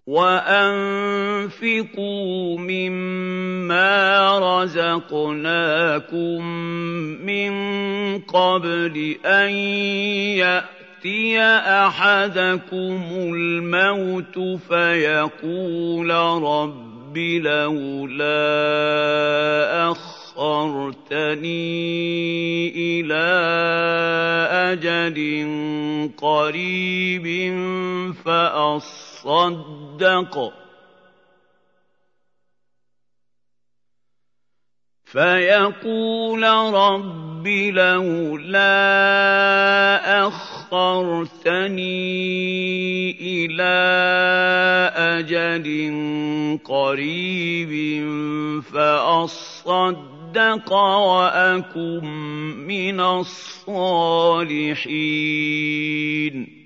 وَأَنفِقُوا مِمَّا رَزَقْنَاكُم مِّن قَبْلِ أَن يَأْتِيَ أَحَدَكُمُ الْمَوْتُ فَيَقُولَ رَبِّ لَوْلَا أَخَّرْتَنِي إِلَىٰ أَجَلٍ قَرِيبٍ فَأَصَّدَّقَ وَأَكُن مِّنَ الصَّالِحِينَ